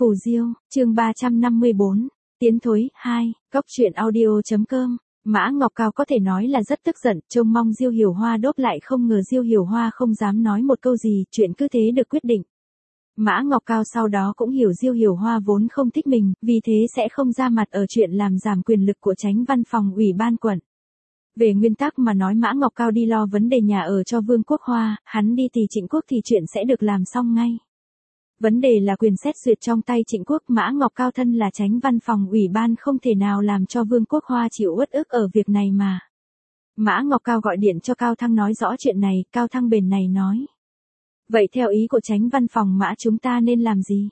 Phù Diêu, chương 354, Tiến thối, 2, Góc truyện audio.com. Mã Ngọc Cao có thể nói là rất tức giận, trông mong Diêu Hiểu Hoa đốp lại không ngờ Diêu Hiểu Hoa không dám nói một câu gì, chuyện cứ thế được quyết định. Mã Ngọc Cao sau đó cũng hiểu Diêu Hiểu Hoa vốn không thích mình, vì thế sẽ không ra mặt ở chuyện làm giảm quyền lực của Chánh Văn phòng Ủy ban quận. Về nguyên tắc mà nói Mã Ngọc Cao đi lo vấn đề nhà ở cho Vương Quốc Hoa, hắn đi tì Trịnh Quốc thì chuyện sẽ được làm xong ngay. Vấn đề là quyền xét duyệt trong tay Trịnh Quốc, Mã Ngọc Cao thân là Chánh Văn phòng Ủy ban không thể nào làm cho Vương Quốc Hoa chịu uất ức ở việc này mà. Mã Ngọc Cao gọi điện cho Cao Thăng nói rõ chuyện này, Cao Thăng bền này nói. Vậy theo ý của Chánh Văn phòng Mã chúng ta nên làm gì?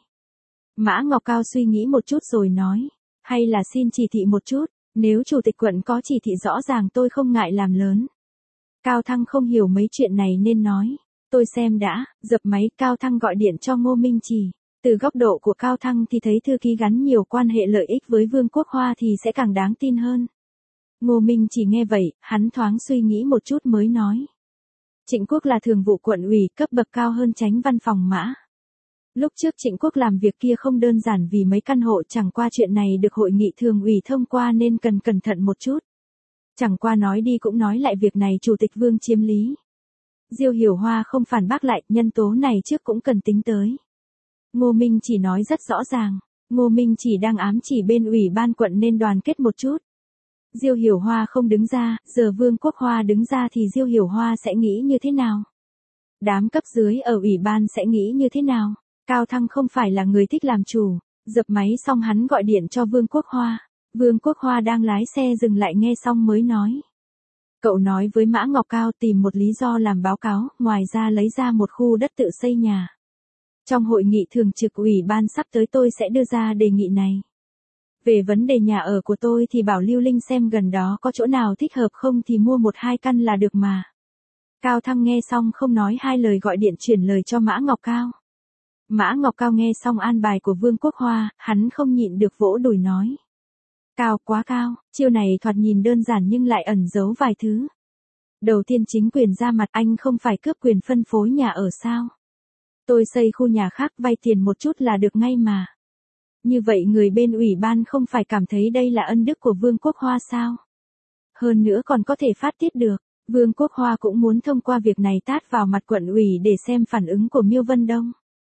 Mã Ngọc Cao suy nghĩ một chút rồi nói. Hay là xin chỉ thị một chút, nếu chủ tịch quận có chỉ thị rõ ràng tôi không ngại làm lớn. Cao Thăng không hiểu mấy chuyện này nên nói. Tôi xem đã, dập máy. Cao Thăng gọi điện cho Ngô Minh Chỉ. Từ góc độ của Cao Thăng thì thấy thư ký gắn nhiều quan hệ lợi ích với Vương Quốc Hoa thì sẽ càng đáng tin hơn. Ngô Minh Chỉ nghe vậy, hắn thoáng suy nghĩ một chút mới nói. Trịnh Quốc là thường vụ quận ủy, cấp bậc cao hơn Chánh Văn phòng Mã. Lúc trước Trịnh Quốc làm việc kia không đơn giản vì mấy căn hộ, chẳng qua chuyện này được hội nghị thường ủy thông qua nên cần cẩn thận một chút. Chẳng qua nói đi cũng nói lại việc này chủ tịch Vương chiếm lý. Diêu Hiểu Hoa không phản bác lại, nhân tố này trước cũng cần tính tới. Ngô Minh Chỉ nói rất rõ ràng, Ngô Minh Chỉ đang ám chỉ bên ủy ban quận nên đoàn kết một chút. Diêu Hiểu Hoa không đứng ra, giờ Vương Quốc Hoa đứng ra thì Diêu Hiểu Hoa sẽ nghĩ như thế nào? Đám cấp dưới ở ủy ban sẽ nghĩ như thế nào? Cao Thăng không phải là người thích làm chủ, dập máy xong hắn gọi điện cho Vương Quốc Hoa. Vương Quốc Hoa đang lái xe dừng lại nghe xong mới nói. Cậu nói với Mã Ngọc Cao tìm một lý do làm báo cáo, ngoài ra lấy ra một khu đất tự xây nhà. Trong hội nghị thường trực ủy ban sắp tới tôi sẽ đưa ra đề nghị này. Về vấn đề nhà ở của tôi thì bảo Lưu Linh xem gần đó có chỗ nào thích hợp không thì mua 1-2 căn là được mà. Cao Thăng nghe xong không nói hai lời gọi điện chuyển lời cho Mã Ngọc Cao. Mã Ngọc Cao nghe xong an bài của Vương Quốc Hoa, hắn không nhịn được vỗ đùi nói. Cao, quá cao, chiêu này thoạt nhìn đơn giản nhưng lại ẩn giấu vài thứ. Đầu tiên chính quyền ra mặt, anh không phải cướp quyền phân phối nhà ở sao? Tôi xây khu nhà khác vay tiền một chút là được ngay mà. Như vậy người bên ủy ban không phải cảm thấy đây là ân đức của Vương Quốc Hoa sao? Hơn nữa còn có thể phát tiết được, Vương Quốc Hoa cũng muốn thông qua việc này tát vào mặt quận ủy để xem phản ứng của Miêu Vân Đông.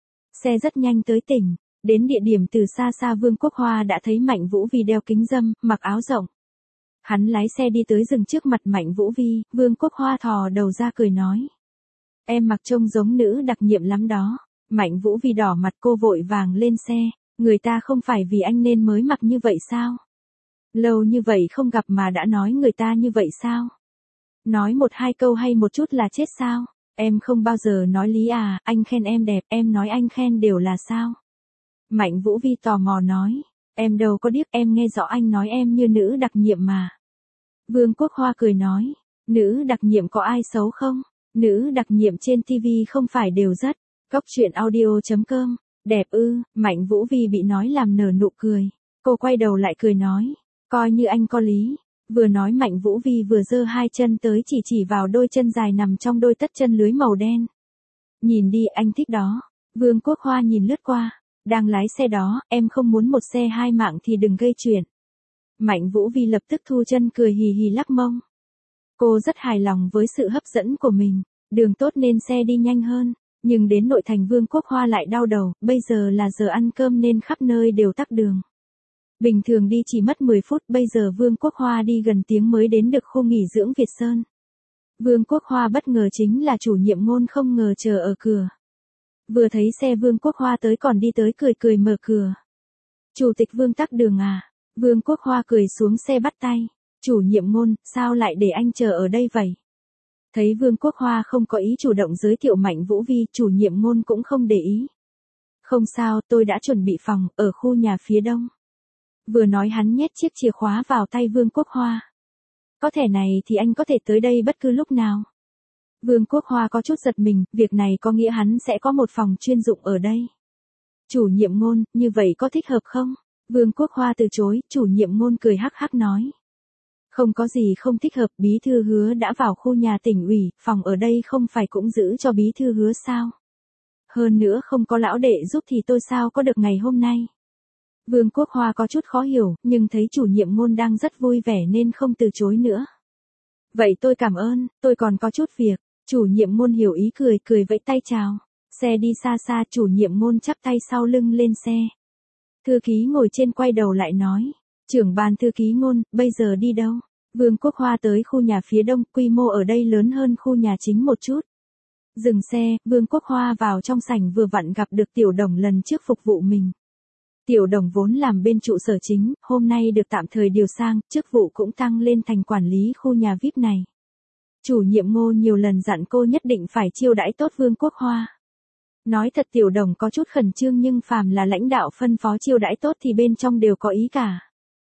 Xe rất nhanh tới tỉnh. Đến địa điểm từ xa xa Vương Quốc Hoa đã thấy Mạnh Vũ Vi đeo kính râm, mặc áo rộng. Hắn lái xe đi tới dừng trước mặt Mạnh Vũ Vi, Vương Quốc Hoa thò đầu ra cười nói. Em mặc trông giống nữ đặc nhiệm lắm đó. Mạnh Vũ Vi đỏ mặt cô vội vàng lên xe, người ta không phải vì anh nên mới mặc như vậy sao? Lâu như vậy không gặp mà đã nói người ta như vậy sao? Nói 1-2 câu hay một chút là chết sao? Em không bao giờ nói lý à, anh khen em đẹp, em nói anh khen đều là sao? Mạnh Vũ Vi tò mò nói, em đâu có điếc, em nghe rõ anh nói em như nữ đặc nhiệm mà. Vương Quốc Hoa cười nói, nữ đặc nhiệm có ai xấu không? Nữ đặc nhiệm trên TV không phải đều rất, Góc truyện audio.com, đẹp ư? Mạnh Vũ Vi bị nói làm nở nụ cười, cô quay đầu lại cười nói, coi như anh có lý. Vừa nói Mạnh Vũ Vi vừa giơ hai chân tới chỉ vào đôi chân dài nằm trong đôi tất chân lưới màu đen. Nhìn đi anh thích đó. Vương Quốc Hoa nhìn lướt qua. Đang lái xe đó, em không muốn một xe hai mạng thì đừng gây chuyện. Mạnh Vũ Vi lập tức thu chân cười hì hì lắc mông. Cô rất hài lòng với sự hấp dẫn của mình, đường tốt nên xe đi nhanh hơn, nhưng đến nội thành Vương Quốc Hoa lại đau đầu, bây giờ là giờ ăn cơm nên khắp nơi đều tắc đường. Bình thường đi chỉ mất 10 phút, bây giờ Vương Quốc Hoa đi gần tiếng mới đến được khu nghỉ dưỡng Việt Sơn. Vương Quốc Hoa bất ngờ chính là chủ nhiệm Ngôn không ngờ chờ ở cửa. Vừa thấy xe Vương Quốc Hoa tới còn đi tới cười mở cửa. Chủ tịch Vương tắc đường à? Vương Quốc Hoa cười xuống xe bắt tay. Chủ nhiệm Ngôn, sao lại để anh chờ ở đây vậy? Thấy Vương Quốc Hoa không có ý chủ động giới thiệu Mạnh Vũ Vi, chủ nhiệm Ngôn cũng không để ý. Không sao, tôi đã chuẩn bị phòng, ở khu nhà phía đông. Vừa nói hắn nhét chiếc chìa khóa vào tay Vương Quốc Hoa. Có thẻ này thì anh có thể tới đây bất cứ lúc nào. Vương Quốc Hoa có chút giật mình, việc này có nghĩa hắn sẽ có một phòng chuyên dụng ở đây. Chủ nhiệm Ngôn, như vậy có thích hợp không? Vương Quốc Hoa từ chối, chủ nhiệm Ngôn cười hắc hắc nói. Không có gì không thích hợp, bí thư Hứa đã vào khu nhà tỉnh ủy, phòng ở đây không phải cũng giữ cho bí thư Hứa sao? Hơn nữa không có lão đệ giúp thì tôi sao có được ngày hôm nay. Vương Quốc Hoa có chút khó hiểu, nhưng thấy chủ nhiệm môn đang rất vui vẻ nên không từ chối nữa. Vậy tôi cảm ơn, tôi còn có chút việc. Chủ nhiệm môn hiểu ý cười vẫy tay chào. Xe đi xa xa, chủ nhiệm môn chắp tay sau lưng lên xe. Thư ký ngồi trên quay đầu lại nói. Trưởng ban thư ký Ngôn, bây giờ đi đâu? Vương Quốc Hoa tới khu nhà phía đông, quy mô ở đây lớn hơn khu nhà chính một chút. Dừng xe, Vương Quốc Hoa vào trong sảnh vừa vặn gặp được Tiểu Đồng lần trước phục vụ mình. Tiểu Đồng vốn làm bên trụ sở chính, hôm nay được tạm thời điều sang, chức vụ cũng tăng lên thành quản lý khu nhà VIP này. Chủ nhiệm Ngô nhiều lần dặn cô nhất định phải chiêu đãi tốt Vương Quốc Hoa. Nói thật Tiểu Đồng có chút khẩn trương nhưng phàm là lãnh đạo phân phó chiêu đãi tốt thì bên trong đều có ý cả.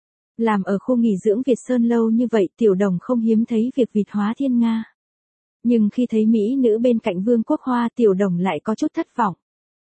Làm ở khu nghỉ dưỡng Việt Sơn lâu như vậy Tiểu Đồng không hiếm thấy việc vịt hóa thiên nga. Nhưng khi thấy mỹ nữ bên cạnh Vương Quốc Hoa Tiểu Đồng lại có chút thất vọng.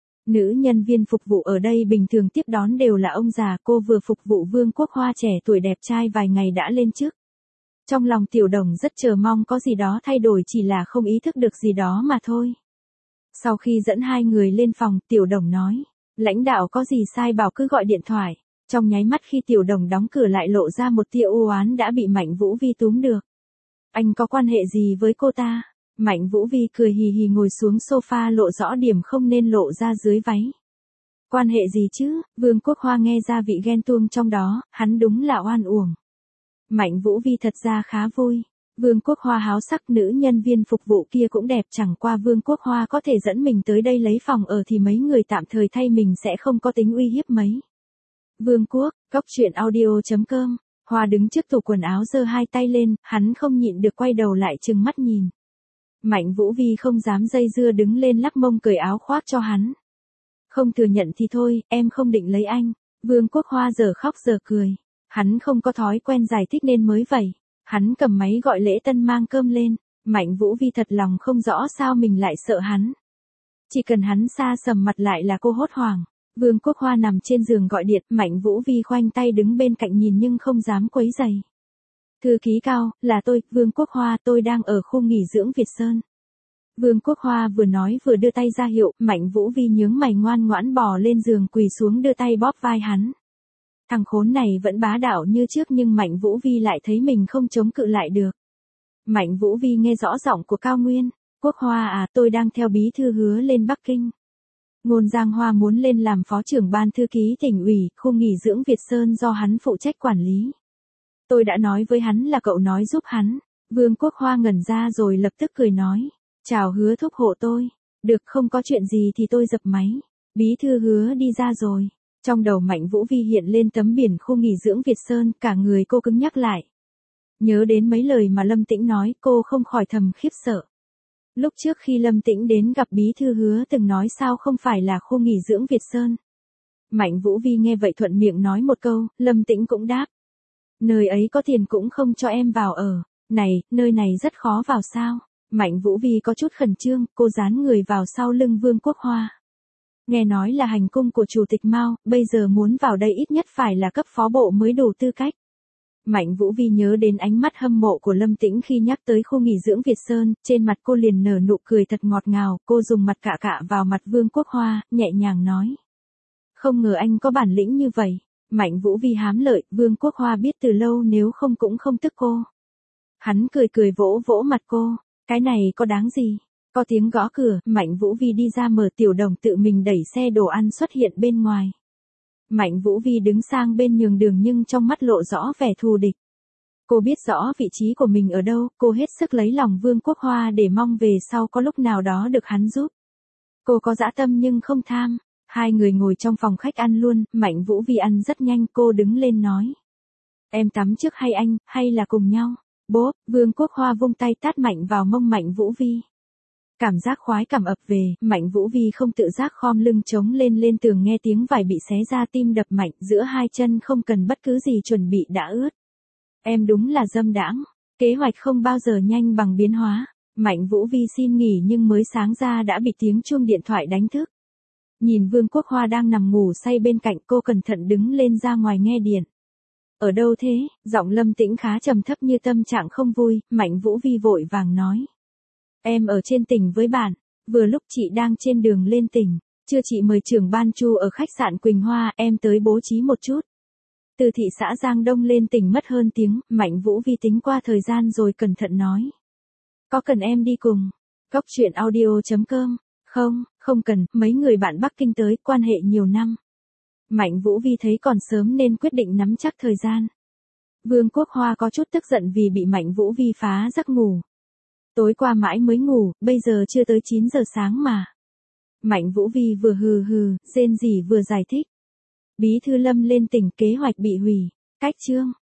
Nữ nhân viên phục vụ ở đây bình thường tiếp đón đều là ông già, cô vừa phục vụ Vương Quốc Hoa trẻ tuổi đẹp trai vài ngày đã lên chức. Trong lòng Tiểu Đồng rất chờ mong có gì đó thay đổi chỉ là không ý thức được gì đó mà thôi. Sau khi dẫn hai người lên phòng, Tiểu Đồng nói, lãnh đạo có gì sai bảo cứ gọi điện thoại. Trong nháy mắt khi Tiểu Đồng đóng cửa lại lộ ra một tia u oán đã bị Mạnh Vũ Vi túm được. Anh có quan hệ gì với cô ta? Mạnh Vũ Vi cười hì hì ngồi xuống sofa lộ rõ điểm không nên lộ ra dưới váy. Quan hệ gì chứ? Vương Quốc Hoa nghe ra vị ghen tuông trong đó, hắn đúng là oan uổng. Mạnh Vũ Vi thật ra khá vui. Vương Quốc Hoa háo sắc, nữ nhân viên phục vụ kia cũng đẹp, chẳng qua Vương Quốc Hoa có thể dẫn mình tới đây lấy phòng ở thì mấy người tạm thời thay mình sẽ không có tính uy hiếp mấy. Vương Quốc, góc chuyện audio.com. Hoa đứng trước tủ quần áo giơ hai tay lên, hắn không nhịn được quay đầu lại trừng mắt nhìn. Mạnh Vũ Vi không dám dây dưa đứng lên lắc mông cởi áo khoác cho hắn. Không thừa nhận thì thôi, em không định lấy anh. Vương Quốc Hoa giờ khóc giờ cười. Hắn không có thói quen giải thích nên mới vậy. Hắn cầm máy gọi Lễ Tân mang cơm lên. Mạnh Vũ Vi thật lòng không rõ sao mình lại sợ hắn. Chỉ cần hắn xa sầm mặt lại là cô hốt hoảng. Vương Quốc Hoa nằm trên giường gọi điện, Mạnh Vũ Vi khoanh tay đứng bên cạnh nhìn nhưng không dám quấy rầy. Thư ký Cao, là tôi, Vương Quốc Hoa, tôi đang ở khu nghỉ dưỡng Việt Sơn. Vương Quốc Hoa vừa nói vừa đưa tay ra hiệu, Mạnh Vũ Vi nhướng mày ngoan ngoãn bò lên giường quỳ xuống đưa tay bóp vai hắn. Thằng khốn này vẫn bá đạo như trước nhưng Mạnh Vũ Vi lại thấy mình không chống cự lại được. Mạnh Vũ Vi nghe rõ giọng của Cao Nguyên. Quốc Hoa à, tôi đang theo bí thư Hứa lên Bắc Kinh. Ngôn Giang Hoa muốn lên làm phó trưởng ban thư ký tỉnh ủy, khu nghỉ dưỡng Việt Sơn do hắn phụ trách quản lý. Tôi đã nói với hắn là cậu nói giúp hắn. Vương Quốc Hoa ngẩn ra rồi lập tức cười nói. Chào Hứa thúc hộ tôi. Được, không có chuyện gì thì tôi dập máy. Bí thư Hứa đi ra rồi. Trong đầu Mạnh Vũ Vi hiện lên tấm biển khu nghỉ dưỡng Việt Sơn, cả người cô cứng nhắc lại. Nhớ đến mấy lời mà Lâm Tĩnh nói, cô không khỏi thầm khiếp sợ. Lúc trước khi Lâm Tĩnh đến gặp bí thư Hứa từng nói sao không phải là khu nghỉ dưỡng Việt Sơn. Mạnh Vũ Vi nghe vậy thuận miệng nói một câu, Lâm Tĩnh cũng đáp. Nơi ấy có tiền cũng không cho em vào ở. Này, nơi này rất khó vào sao? Mạnh Vũ Vi có chút khẩn trương, cô dán người vào sau lưng Vương Quốc Hoa. Nghe nói là hành cung của Chủ tịch Mao, bây giờ muốn vào đây ít nhất phải là cấp phó bộ mới đủ tư cách. Mạnh Vũ Vi nhớ đến ánh mắt hâm mộ của Lâm Tĩnh khi nhắc tới khu nghỉ dưỡng Việt Sơn, trên mặt cô liền nở nụ cười thật ngọt ngào, cô dùng mặt cạ vào mặt Vương Quốc Hoa, nhẹ nhàng nói. Không ngờ anh có bản lĩnh như vậy. Mạnh Vũ Vi hám lợi, Vương Quốc Hoa biết từ lâu nếu không cũng không tức cô. Hắn cười vỗ vỗ mặt cô, cái này có đáng gì? Có tiếng gõ cửa, Mạnh Vũ Vi đi ra mở, Tiểu Đồng tự mình đẩy xe đồ ăn xuất hiện bên ngoài. Mạnh Vũ Vi đứng sang bên nhường đường nhưng trong mắt lộ rõ vẻ thù địch. Cô biết rõ vị trí của mình ở đâu, cô hết sức lấy lòng Vương Quốc Hoa để mong về sau có lúc nào đó được hắn giúp. Cô có dã tâm nhưng không tham. Hai người ngồi trong phòng khách ăn luôn, Mạnh Vũ Vi ăn rất nhanh, cô đứng lên nói. Em tắm trước hay anh, hay là cùng nhau? Bốp, Vương Quốc Hoa vung tay tát mạnh vào mông Mạnh Vũ Vi. Cảm giác khoái cảm ập về, Mạnh Vũ Vi không tự giác khom lưng chống lên tường nghe tiếng vải bị xé ra, tim đập mạnh, giữa hai chân không cần bất cứ gì chuẩn bị đã ướt. Em đúng là dâm đãng, kế hoạch không bao giờ nhanh bằng biến hóa. Mạnh Vũ Vi xin nghỉ nhưng mới sáng ra đã bị tiếng chuông điện thoại đánh thức. Nhìn Vương Quốc Hoa đang nằm ngủ say bên cạnh, cô cẩn thận đứng lên ra ngoài nghe điện. Ở đâu thế? Giọng Lâm Tĩnh khá trầm thấp như tâm trạng không vui, Mạnh Vũ Vi vội vàng nói. Em ở trên tỉnh với bạn. Vừa lúc chị đang trên đường lên tỉnh, chưa chị mời trưởng ban Chu ở khách sạn Quỳnh Hoa, em tới bố trí một chút. Từ thị xã Giang Đông lên tỉnh mất hơn tiếng, Mạnh Vũ Vi tính qua thời gian rồi cẩn thận nói. Có cần em đi cùng? Góc chuyện audio.com. Không, không cần, mấy người bạn Bắc Kinh tới, quan hệ nhiều năm. Mạnh Vũ Vi thấy còn sớm nên quyết định nắm chắc thời gian. Vương Quốc Hoa có chút tức giận vì bị Mạnh Vũ Vi phá giấc ngủ. Tối qua mãi mới ngủ, bây giờ chưa tới 9 giờ sáng mà. Mạnh Vũ Vi vừa hừ hừ, rên rỉ vừa giải thích. Bí thư Lâm lên tỉnh, kế hoạch bị hủy. Cách chương.